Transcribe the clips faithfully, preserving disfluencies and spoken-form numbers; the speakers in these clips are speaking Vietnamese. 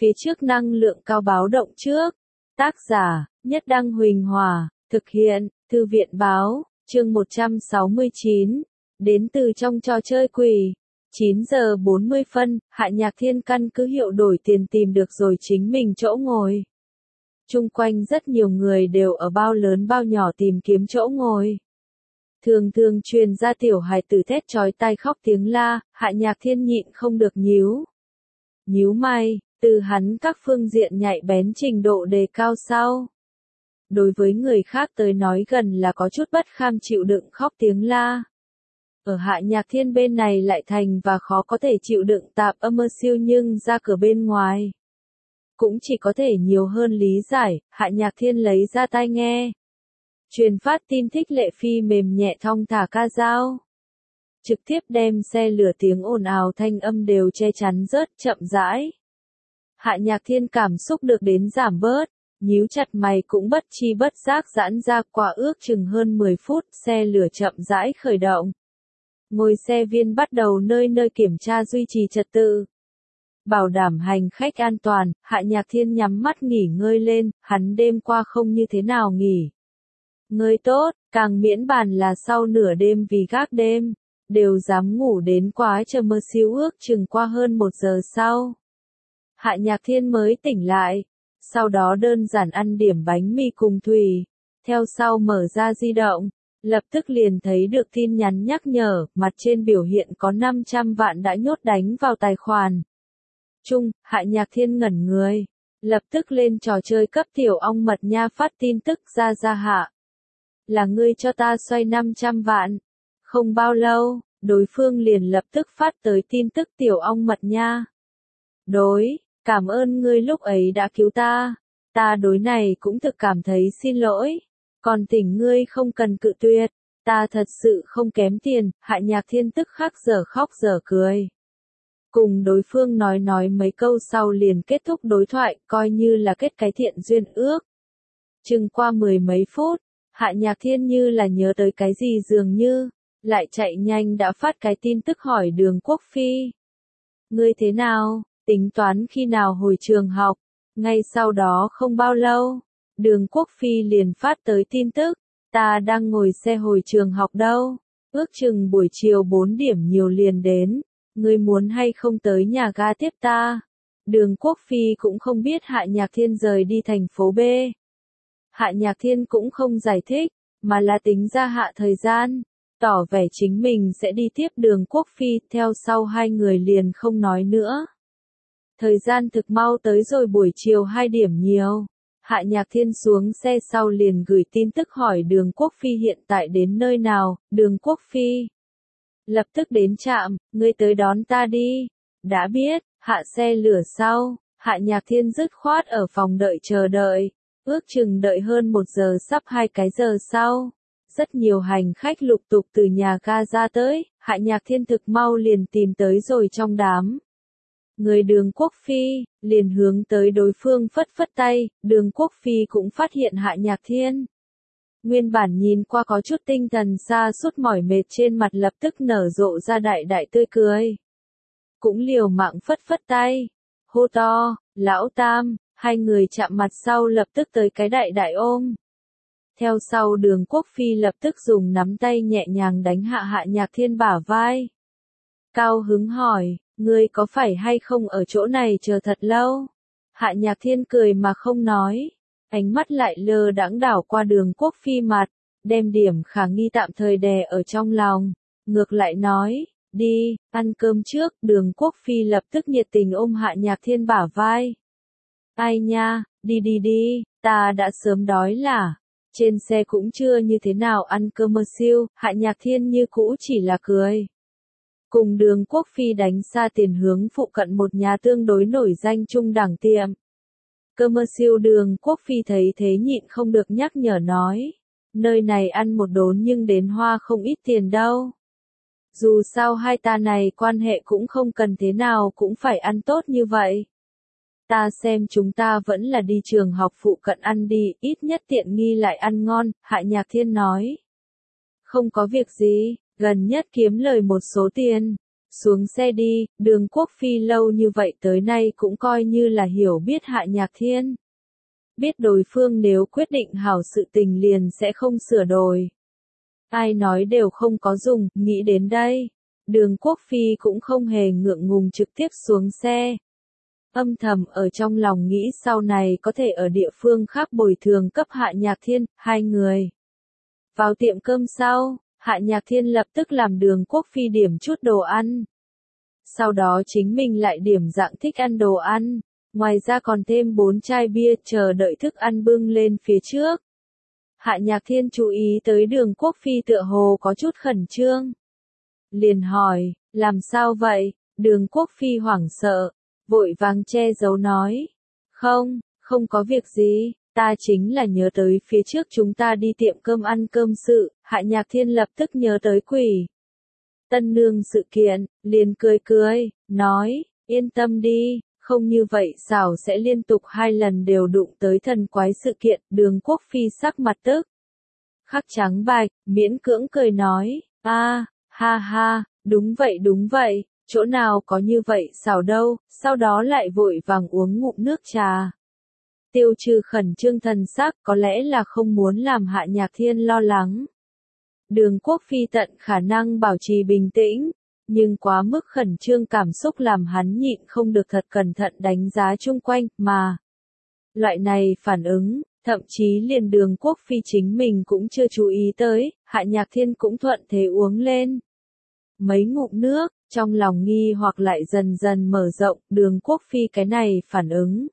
phía trước năng lượng cao báo động trước. Tác giả, Nhất Đăng Huỳnh Hòa, thực hiện, Thư viện Báo, chương một trăm sáu mươi chín, đến từ trong trò chơi quỷ. chín giờ bốn mươi phân, Hạ Nhạc Thiên căn cứ hiệu đổi tiền tìm được rồi chính mình chỗ ngồi. Chung quanh rất nhiều người đều ở bao lớn bao nhỏ tìm kiếm chỗ ngồi. Thường thường truyền ra tiểu hài tử thét chói tai khóc tiếng la, Hạ Nhạc Thiên nhịn không được nhíu. Nhíu mày, từ hắn các phương diện nhạy bén trình độ đề cao sau. Đối với người khác tới nói gần là có chút bất kham chịu đựng khóc tiếng la. Ở Hạ Nhạc Thiên bên này lại thành và khó có thể chịu đựng tạp âm mơ siêu nhưng ra cửa bên ngoài. Cũng chỉ có thể nhiều hơn lý giải, Hạ Nhạc Thiên lấy ra tai nghe. Truyền phát tin thích lệ phi mềm nhẹ thong thả ca dao. Trực tiếp đem xe lửa tiếng ồn ào thanh âm đều che chắn rớt chậm rãi. Hạ Nhạc Thiên cảm xúc được đến giảm bớt, nhíu chặt mày cũng bất chi bất giác giãn ra quả ước chừng hơn mười phút, xe lửa chậm rãi khởi động. Ngồi xe viên bắt đầu nơi nơi kiểm tra duy trì trật tự. Bảo đảm hành khách an toàn, Hạ Nhạc Thiên nhắm mắt nghỉ ngơi lên, hắn đêm qua không như thế nào nghỉ. Ngơi tốt, càng miễn bàn là sau nửa đêm vì gác đêm, đều dám ngủ đến quá chờ mơ siêu ước chừng qua hơn một giờ sau. Hạ Nhạc Thiên mới tỉnh lại, sau đó đơn giản ăn điểm bánh mì cùng thủy, theo sau mở ra di động, lập tức liền thấy được tin nhắn nhắc nhở, mặt trên biểu hiện có năm trăm vạn đã nhốt đánh vào tài khoản. Chung, Hạ Nhạc Thiên ngẩn người, lập tức lên trò chơi cấp tiểu ong mật nha phát tin tức ra ra hạ. Là ngươi cho ta xoay năm trăm vạn. Không bao lâu, đối phương liền lập tức phát tới tin tức tiểu ong mật nha. Đối, cảm ơn ngươi lúc ấy đã cứu ta. Ta đối này cũng thực cảm thấy xin lỗi. Còn tỉnh ngươi không cần cự tuyệt. Ta thật sự không kém tiền. Hạ Nhạc Thiên tức khắc giờ khóc giờ cười. Cùng đối phương nói nói mấy câu sau liền kết thúc đối thoại, coi như là kết cái thiện duyên ước. Chừng qua mười mấy phút, Hạ Nhạc Thiên như là nhớ tới cái gì dường như, lại chạy nhanh đã phát cái tin tức hỏi Đường Quốc Phi. Ngươi thế nào, tính toán khi nào hồi trường học? Ngay sau đó không bao lâu, Đường Quốc Phi liền phát tới tin tức, ta đang ngồi xe hồi trường học đâu, ước chừng buổi chiều bốn điểm nhiều liền đến, ngươi muốn hay không tới nhà ga tiếp ta? Đường Quốc Phi cũng không biết Hạ Nhạc Thiên rời đi thành phố B. Hạ Nhạc Thiên cũng không giải thích, mà là tính ra hạ thời gian, tỏ vẻ chính mình sẽ đi tiếp Đường Quốc Phi, theo sau hai người liền không nói nữa. Thời gian thực mau tới rồi buổi chiều hai điểm nhiều, Hạ Nhạc Thiên xuống xe sau liền gửi tin tức hỏi Đường Quốc Phi hiện tại đến nơi nào. Đường Quốc Phi lập tức đến trạm, ngươi tới đón ta đi. Đã biết, hạ xe lửa sau, Hạ Nhạc Thiên dứt khoát ở phòng đợi chờ đợi. Ước chừng đợi hơn một giờ sắp hai cái giờ sau. Rất nhiều hành khách lục tục từ nhà ga ra tới, Hạ Nhạc Thiên thực mau liền tìm tới rồi trong đám. Người Đường Quốc Phi, liền hướng tới đối phương phất phất tay, Đường Quốc Phi cũng phát hiện Hạ Nhạc Thiên. Nguyên bản nhìn qua có chút tinh thần xa suốt mỏi mệt trên mặt lập tức nở rộ ra đại đại tươi cười. Cũng liều mạng phất phất tay, hô to, lão tam. Hai người chạm mặt sau lập tức tới cái đại đại ôm. Theo sau Đường Quốc Phi lập tức dùng nắm tay nhẹ nhàng đánh hạ Hạ Nhạc Thiên bả vai. Cao hứng hỏi, ngươi có phải hay không ở chỗ này chờ thật lâu? Hạ Nhạc Thiên cười mà không nói. Ánh mắt lại lơ đãng đảo qua Đường Quốc Phi mặt, đem điểm khả nghi tạm thời đè ở trong lòng. Ngược lại nói, đi, ăn cơm trước. Đường Quốc Phi lập tức nhiệt tình ôm Hạ Nhạc Thiên bả vai. Ai nha, đi đi đi, ta đã sớm đói là. Trên xe cũng chưa như thế nào ăn cơm mơ siêu, Hạ Nhạc Thiên như cũ chỉ là cười. Cùng Đường Quốc Phi đánh xa tiền hướng phụ cận một nhà tương đối nổi danh trung đẳng tiệm. Cơm mơ siêu Đường Quốc Phi thấy thế nhịn không được nhắc nhở nói. Nơi này ăn một đốn nhưng đến hoa không ít tiền đâu. Dù sao hai ta này quan hệ cũng không cần thế nào cũng phải ăn tốt như vậy. Ta xem chúng ta vẫn là đi trường học phụ cận ăn đi, ít nhất tiện nghi lại ăn ngon, Hạ Nhạc Thiên nói. Không có việc gì, gần nhất kiếm lời một số tiền, Xuống xe đi, Đường Quốc Phi lâu như vậy tới nay cũng coi như là hiểu biết Hạ Nhạc Thiên. Biết đối phương nếu quyết định hảo sự tình liền sẽ không sửa đổi. Ai nói đều không có dùng, nghĩ đến đây. Đường Quốc Phi cũng không hề ngượng ngùng trực tiếp xuống xe. Âm thầm ở trong lòng nghĩ sau này có thể ở địa phương khác bồi thường cấp Hạ Nhạc Thiên, hai người. Vào tiệm cơm sau, Hạ Nhạc Thiên lập tức làm Đường Quốc Phi điểm chút đồ ăn. Sau đó chính mình lại điểm dạng thích ăn đồ ăn, ngoài ra còn thêm bốn chai bia chờ đợi thức ăn bưng lên phía trước. Hạ Nhạc Thiên chú ý tới Đường Quốc Phi tựa hồ có chút khẩn trương. Liền hỏi, làm sao vậy? Đường Quốc Phi hoảng sợ, vội vàng che giấu nói. Không, không có việc gì, ta chính là nhớ tới phía trước chúng ta đi tiệm cơm ăn cơm sự. Hạ Nhạc Thiên lập tức nhớ tới Quỷ Tân Nương sự kiện, liền cười cười, nói, yên tâm đi, không như vậy xảo sẽ liên tục hai lần đều đụng tới thần quái sự kiện. Đường Quốc Phi sắc mặt tức khắc trắng bạch, miễn cưỡng cười nói, a, ha ha, đúng vậy đúng vậy, chỗ nào có như vậy xảo đâu, sau đó lại vội vàng uống ngụm nước trà. Tiêu trừ khẩn trương thần sắc, có lẽ là không muốn làm Hạ Nhạc Thiên lo lắng. Đường Quốc Phi tận khả năng bảo trì bình tĩnh, nhưng quá mức khẩn trương cảm xúc làm hắn nhịn không được thật cẩn thận đánh giá chung quanh, mà loại này phản ứng, thậm chí liền Đường Quốc Phi chính mình cũng chưa chú ý tới. Hạ Nhạc Thiên cũng thuận thế uống lên mấy ngụm nước, trong lòng nghi hoặc lại dần dần mở rộng. Đường Quốc Phi cái này phản ứng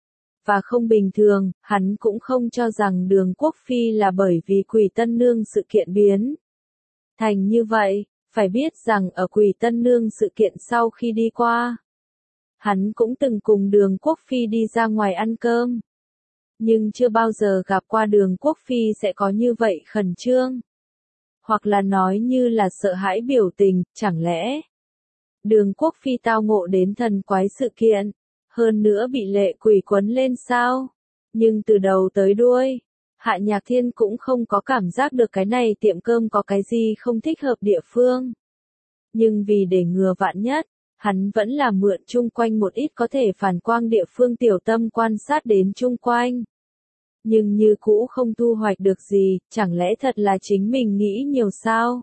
và không bình thường, hắn cũng không cho rằng Đường Quốc Phi là bởi vì Quỷ Tân Nương sự kiện biến thành như vậy. Phải biết rằng ở Quỷ Tân Nương sự kiện sau khi đi qua, hắn cũng từng cùng Đường Quốc Phi đi ra ngoài ăn cơm, nhưng chưa bao giờ gặp qua Đường Quốc Phi sẽ có như vậy khẩn trương, hoặc là nói như là sợ hãi biểu tình. Chẳng lẽ Đường Quốc Phi tao ngộ đến thần quái sự kiện, hơn nữa bị lệ quỷ quấn lên sao? Nhưng từ đầu tới đuôi, Hạ Nhạc Thiên cũng không có cảm giác được cái này tiệm cơm có cái gì không thích hợp địa phương. Nhưng vì để ngừa vạn nhất, hắn vẫn là mượn chung quanh một ít có thể phản quang địa phương tiểu tâm quan sát đến chung quanh. Nhưng như cũ không thu hoạch được gì, chẳng lẽ thật là chính mình nghĩ nhiều sao?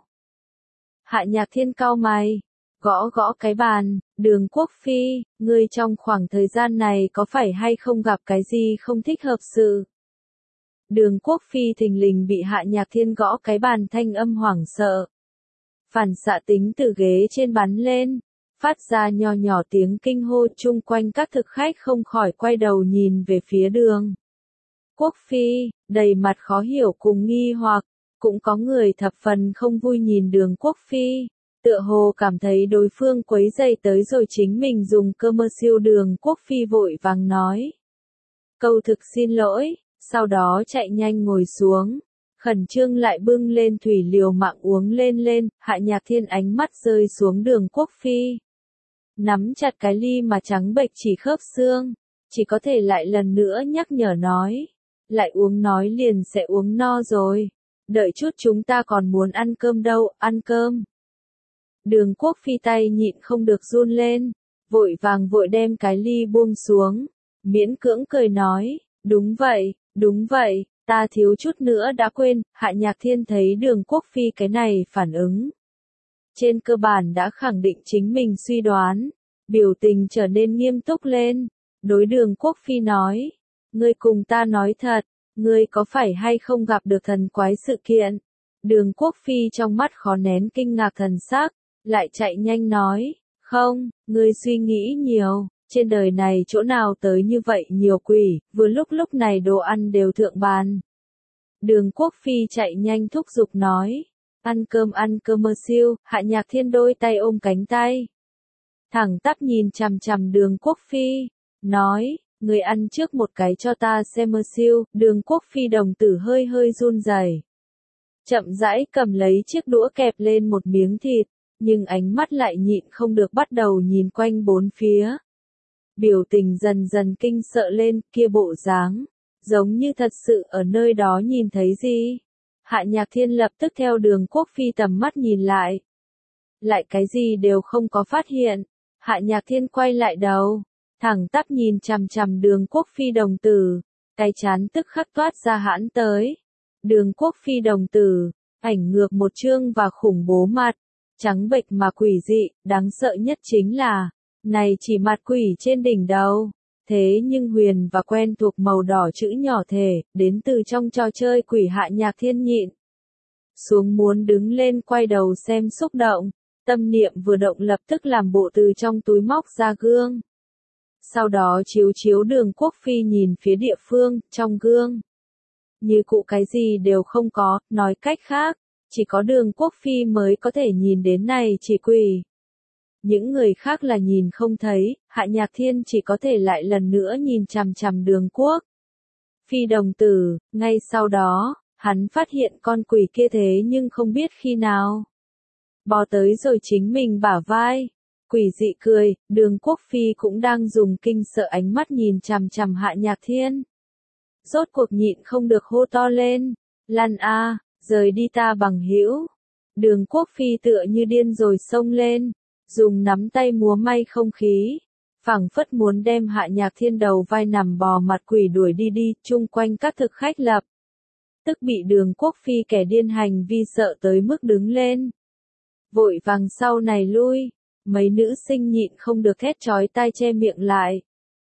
Hạ Nhạc Thiên cau mày, gõ gõ cái bàn. Đường Quốc Phi, ngươi trong khoảng thời gian này có phải hay không gặp cái gì không thích hợp sự? Đường Quốc Phi thình lình bị Hạ Nhạc Thiên gõ cái bàn thanh âm hoảng sợ. Phản xạ tính từ ghế trên bắn lên, phát ra nho nhỏ tiếng kinh hô. Chung quanh các thực khách không khỏi quay đầu nhìn về phía Đường Quốc Phi, đầy mặt khó hiểu cùng nghi hoặc. Cũng có người thập phần không vui nhìn Đường Quốc Phi, tựa hồ cảm thấy đối phương quấy rầy tới rồi chính mình dùng cơ mơ siêu. Đường Quốc Phi vội vàng nói câu thực xin lỗi, sau đó chạy nhanh ngồi xuống, khẩn trương lại bưng lên thủy liều mạng uống lên lên. Hạ Nhạc Thiên ánh mắt rơi xuống Đường Quốc Phi, nắm chặt cái ly mà trắng bệch chỉ khớp xương, chỉ có thể lại lần nữa nhắc nhở nói, lại uống nói liền sẽ uống no rồi, đợi chút chúng ta còn muốn ăn cơm đâu, ăn cơm. Đường Quốc Phi tay nhịn không được run lên, vội vàng vội đem cái ly buông xuống, miễn cưỡng cười nói, đúng vậy, đúng vậy, ta thiếu chút nữa đã quên. Hạ Nhạc Thiên thấy Đường Quốc Phi cái này phản ứng, trên cơ bản đã khẳng định chính mình suy đoán, biểu tình trở nên nghiêm túc lên, đối Đường Quốc Phi nói, ngươi cùng ta nói thật, ngươi có phải hay không gặp được thần quái sự kiện? Đường Quốc Phi trong mắt khó nén kinh ngạc thần sắc, lại chạy nhanh nói, không, ngươi suy nghĩ nhiều, trên đời này chỗ nào tới như vậy nhiều quỷ. Vừa lúc lúc này đồ ăn đều thượng bàn. Đường Quốc Phi chạy nhanh thúc giục nói, ăn cơm ăn cơm mơ siêu. Hạ Nhạc Thiên đôi tay ôm cánh tay, thẳng tắp nhìn chằm chằm Đường Quốc Phi, nói, người ăn trước một cái cho ta xem mơ siêu. Đường Quốc Phi đồng tử hơi hơi run rẩy, chậm rãi cầm lấy chiếc đũa kẹp lên một miếng thịt, nhưng ánh mắt lại nhịn không được bắt đầu nhìn quanh bốn phía. Biểu tình dần dần kinh sợ lên, kia bộ dáng, giống như thật sự ở nơi đó nhìn thấy gì. Hạ Nhạc Thiên lập tức theo Đường Quốc Phi tầm mắt nhìn lại. lại cái gì đều không có phát hiện. Hạ Nhạc Thiên quay lại đầu, thẳng tắp nhìn chằm chằm Đường Quốc Phi đồng tử, cái chán tức khắc toát ra hãn tới. Đường Quốc Phi đồng tử, ảnh ngược một trương và khủng bố mặt, trắng bệch mà quỷ dị, đáng sợ nhất chính là, này chỉ mặt quỷ trên đỉnh đầu. Thế nhưng huyền và quen thuộc màu đỏ chữ nhỏ thể, đến từ trong trò chơi quỷ. Hạ Nhạc Thiên nhịn xuống muốn đứng lên quay đầu xem xúc động, tâm niệm vừa động lập tức làm bộ từ trong túi móc ra gương. Sau đó chiếu chiếu Đường Quốc Phi nhìn phía địa phương, trong gương. Như cụ cái gì đều không có, nói cách khác, chỉ có Đường Quốc Phi mới có thể nhìn đến này chỉ quỷ. Những người khác là nhìn không thấy, Hạ Nhạc Thiên chỉ có thể lại lần nữa nhìn chằm chằm Đường Quốc Phi đồng tử, ngay sau đó, hắn phát hiện con quỷ kia thế nhưng không biết khi nào bò tới rồi chính mình bả vai. Quỷ dị cười, Đường Quốc Phi cũng đang dùng kinh sợ ánh mắt nhìn chằm chằm Hạ Nhạc Thiên. Rốt cuộc nhịn không được hô to lên, lăn a, rời đi ta bằng hữu. Đường Quốc Phi tựa như điên rồi xông lên, dùng nắm tay múa may không khí, phảng phất muốn đem Hạ Nhạc Thiên đầu vai nằm bò mặt quỷ đuổi đi đi. Chung quanh các thực khách lập tức bị Đường Quốc Phi kẻ điên hành vi sợ tới mức đứng lên, vội vàng sau này lui. Mấy nữ sinh nhịn không được thét chói tai che miệng lại,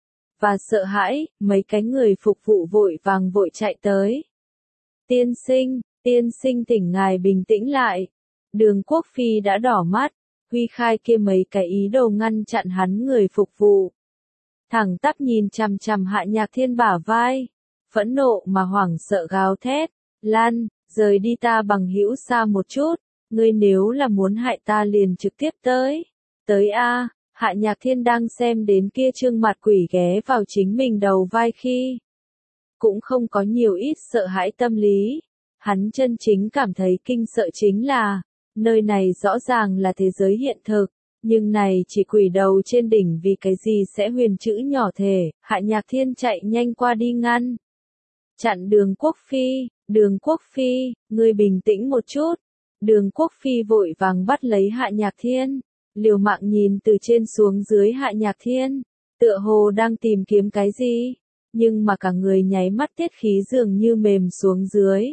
và sợ hãi, mấy cái người phục vụ vội vàng vội chạy tới. Tiên sinh, tiên sinh thỉnh ngài bình tĩnh lại. Đường Quốc Phi đã đỏ mắt, huy khai kia mấy cái ý đồ ngăn chặn hắn người phục vụ. Thẳng tắp nhìn chằm chằm Hạ Nhạc Thiên bả vai, phẫn nộ mà hoảng sợ gào thét, lan, rời đi ta bằng hữu xa một chút, ngươi nếu là muốn hại ta liền trực tiếp tới. Tới a. Hạ Nhạc Thiên đang xem đến kia trương mặt quỷ ghé vào chính mình đầu vai khi cũng không có nhiều ít sợ hãi tâm lý. Hắn chân chính cảm thấy kinh sợ chính là, nơi này rõ ràng là thế giới hiện thực, nhưng này chỉ quỷ đầu trên đỉnh vì cái gì sẽ huyền chữ nhỏ thể. Hạ Nhạc Thiên chạy nhanh qua đi ngăn chặn Đường Quốc Phi. Đường Quốc Phi, ngươi bình tĩnh một chút. Đường Quốc Phi vội vàng bắt lấy Hạ Nhạc Thiên, liều mạng nhìn từ trên xuống dưới Hạ Nhạc Thiên, tựa hồ đang tìm kiếm cái gì, nhưng mà cả người nháy mắt tiết khí dường như mềm xuống dưới.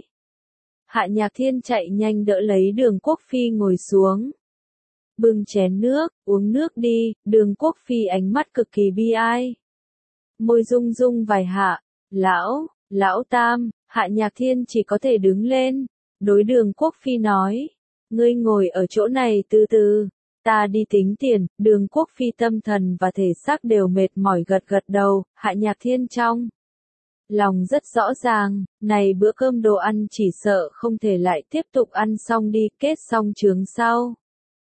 Hạ Nhạc Thiên chạy nhanh đỡ lấy Đường Quốc Phi ngồi xuống, bưng chén nước, uống nước đi. Đường Quốc Phi ánh mắt cực kỳ bi ai, môi rung rung vài hạ, lão, lão tam. Hạ Nhạc Thiên chỉ có thể đứng lên, đối Đường Quốc Phi nói, ngươi ngồi ở chỗ này từ từ, ta đi tính tiền. Đường Quốc Phi tâm thần và thể xác đều mệt mỏi gật gật đầu. Hạ Nhạc Thiên trong lòng rất rõ ràng, này bữa cơm đồ ăn chỉ sợ không thể lại tiếp tục ăn xong đi, kết xong chướng sau.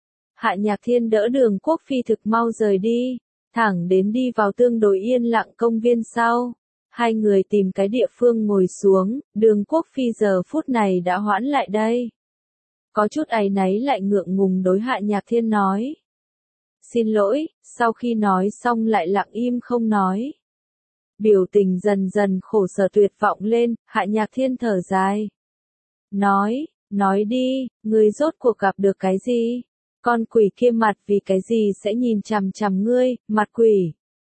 Hạ Nhạc Thiên đỡ Đường Quốc Phi thực mau rời đi, thẳng đến đi vào tương đối yên lặng công viên sau. Hai người tìm cái địa phương ngồi xuống. Đường Quốc Phi giờ phút này đã hoãn lại đây, có chút áy náy lại ngượng ngùng đối Hạ Nhạc Thiên nói, xin lỗi. Sau khi nói xong lại lặng im không nói, biểu tình dần dần khổ sở tuyệt vọng lên. Hạ Nhạc Thiên thở dài, nói, nói đi, ngươi rốt cuộc gặp được cái gì? Con quỷ kia mặt vì cái gì sẽ nhìn chằm chằm ngươi? Mặt quỷ.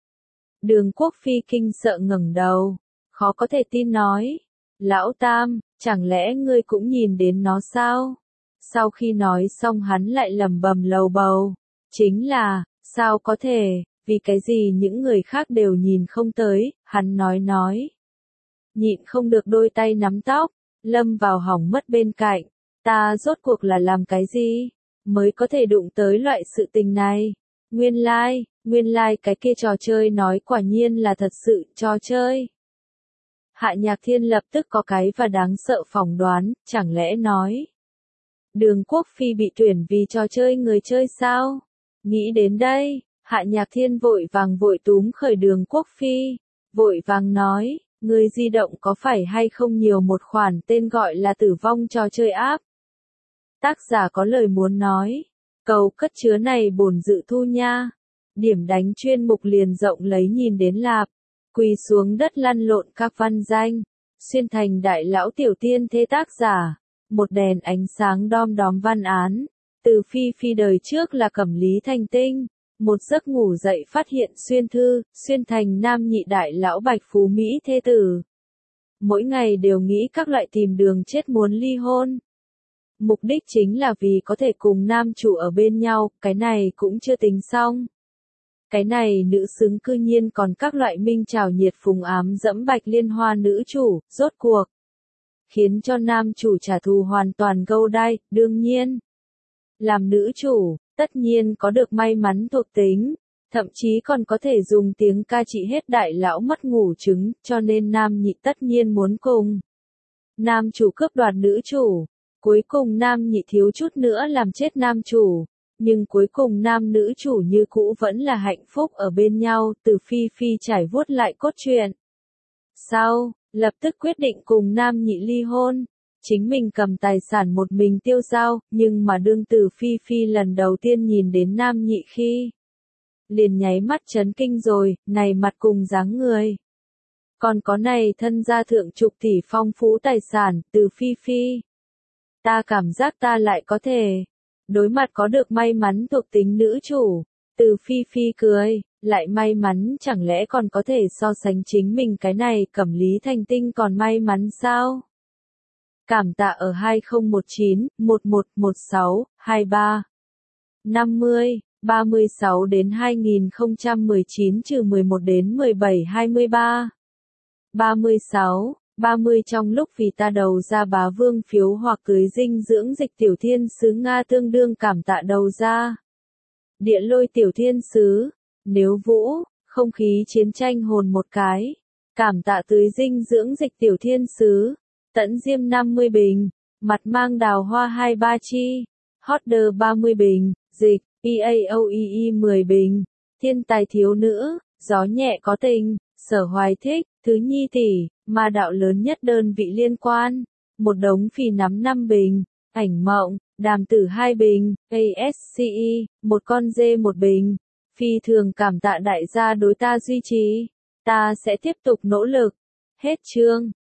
Đường Quốc Phi kinh sợ ngẩng đầu, khó có thể tin nói, lão tam, chẳng lẽ ngươi cũng nhìn đến nó sao? Sau khi nói xong hắn lại lẩm bẩm lầu bầu, chính là, sao có thể, vì cái gì những người khác đều nhìn không tới. Hắn nói nói, nhịn không được đôi tay nắm tóc, lâm vào hỏng mất bên cạnh, ta rốt cuộc là làm cái gì, mới có thể đụng tới loại sự tình này. Nguyên lai, like, nguyên lai like cái kia trò chơi nói quả nhiên là thật sự trò chơi. Hạ Nhạc Thiên lập tức có cái và đáng sợ phỏng đoán, chẳng lẽ nói Đường Quốc Phi bị tuyển vì trò chơi người chơi sao? Nghĩ đến đây, Hạ Nhạc Thiên vội vàng vội túm khởi Đường Quốc Phi, vội vàng nói, người di động có phải hay không nhiều một khoản tên gọi là tử vong trò chơi app? Tác giả có lời muốn nói, cầu cất chứa này bổn dự thu nha. Điểm đánh chuyên mục liền rộng lấy nhìn đến lạp, quỳ xuống đất lăn lộn các văn danh, xuyên thành đại lão tiểu tiên thế. Tác giả, một đèn ánh sáng đom đóm văn án, Từ Phi Phi đời trước là Cẩm Lý Thành Tinh. Một giấc ngủ dậy phát hiện Xuyên Thư, Xuyên Thành Nam nhị đại lão Bạch Phú Mỹ thê tử. Mỗi ngày đều nghĩ các loại tìm đường chết muốn ly hôn. Mục đích chính là vì có thể cùng nam chủ ở bên nhau, cái này cũng chưa tính xong. Cái này nữ xứng cư nhiên còn các loại minh trào nhiệt phùng ám dẫm Bạch Liên Hoa nữ chủ, rốt cuộc. Khiến cho nam chủ trả thù hoàn toàn gâu đai, đương nhiên. Làm nữ chủ, tất nhiên có được may mắn thuộc tính, thậm chí còn có thể dùng tiếng ca trị hết đại lão mất ngủ trứng, cho nên nam nhị tất nhiên muốn cùng. Nam chủ cướp đoạt nữ chủ, cuối cùng nam nhị thiếu chút nữa làm chết nam chủ, nhưng cuối cùng nam nữ chủ như cũ vẫn là hạnh phúc ở bên nhau, Từ Phi Phi trải vuốt lại cốt truyện. Sau, lập tức quyết định cùng nam nhị ly hôn. Chính mình cầm tài sản một mình tiêu dao, nhưng mà đương Từ Phi Phi lần đầu tiên nhìn đến nam nhị khi. Liền nháy mắt chấn kinh rồi, này mặt cùng dáng người. Còn có này thân gia thượng chục tỷ phong phú tài sản, Từ Phi Phi. Ta cảm giác ta lại có thể. Đối mặt có được may mắn thuộc tính nữ chủ. Từ Phi Phi cười, lại may mắn chẳng lẽ còn có thể so sánh chính mình cái này Cẩm Lý Thành Tinh còn may mắn sao? Cảm tạ ở hai không một chín, một một một sáu, hai ba, năm mươi, ba mươi sáu đến hai nghìn không trăm mười chín trừ mười một đến mười bảy hai mươi ba. ba mươi sáu, ba mươi trong lúc vì ta đầu ra bá vương phiếu hoặc cưới dinh dưỡng dịch tiểu thiên sứ Nga tương đương cảm tạ đầu ra. Địa lôi tiểu thiên sứ, nếu vũ, không khí chiến tranh hồn một cái. Cảm tạ tưới dinh dưỡng dịch tiểu thiên sứ. Tẫn diêm năm mươi bình, mặt mang đào hoa hai ba chi, Hodder ba mươi bình, dịch, e a o e e mười bình, thiên tài thiếu nữ, gió nhẹ có tình, sở hoài thích, thứ nhi tỷ, ma đạo lớn nhất đơn vị liên quan, một đống phì nắm năm bình, ảnh mộng, đàm tử hai bình, a ét xê e, một con dê một bình, phi thường cảm tạ đại gia đối ta duy trì, ta sẽ tiếp tục nỗ lực, hết chương.